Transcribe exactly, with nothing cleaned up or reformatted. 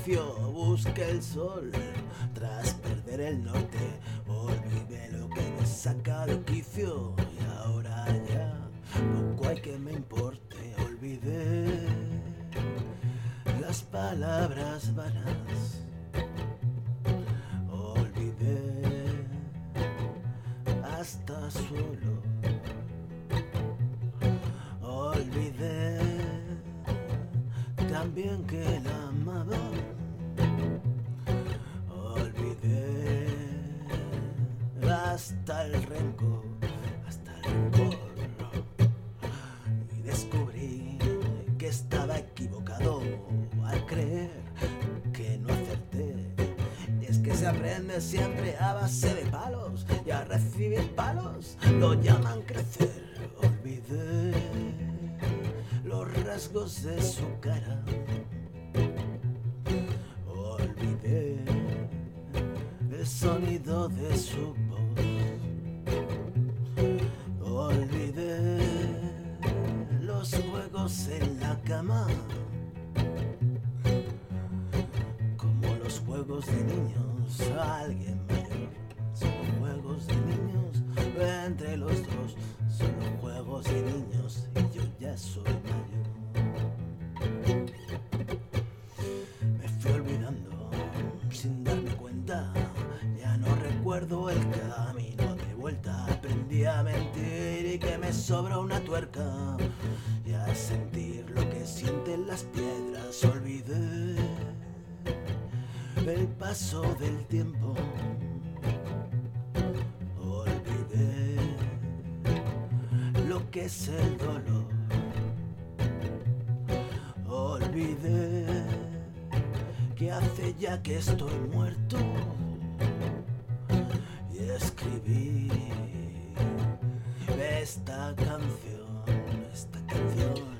oficio, busqué el sol tras perder el norte. Olvidé lo que me saca de quicio y ahora ya poco hay que me importe. Olvidé las palabras vanas, olvidé hasta solo, olvidé también que la amaba, olvidé hasta el rencor, hasta el rencor, y descubrí que estaba equivocado al creer que no acerté. Y es que se aprende siempre a base de palos, y a recibir palos lo llaman crecer. Olvidé los rasgos de su cara, olvidé el sonido de su voz, olvidé los juegos en la cama, como los juegos de niños a alguien mayor. Son juegos de niños entre los dos, solo juegos de niños y yo ya soy mayor. Me fui olvidando sin darme cuenta, ya no recuerdo el camino de vuelta. Aprendí a mentir y que me sobra una tuerca, y a sentir lo que sienten las piedras. Olvidé el paso del tiempo, olvidé lo que es el dolor, olvidé que hace ya que estoy muerto, y escribí esta canción, esta canción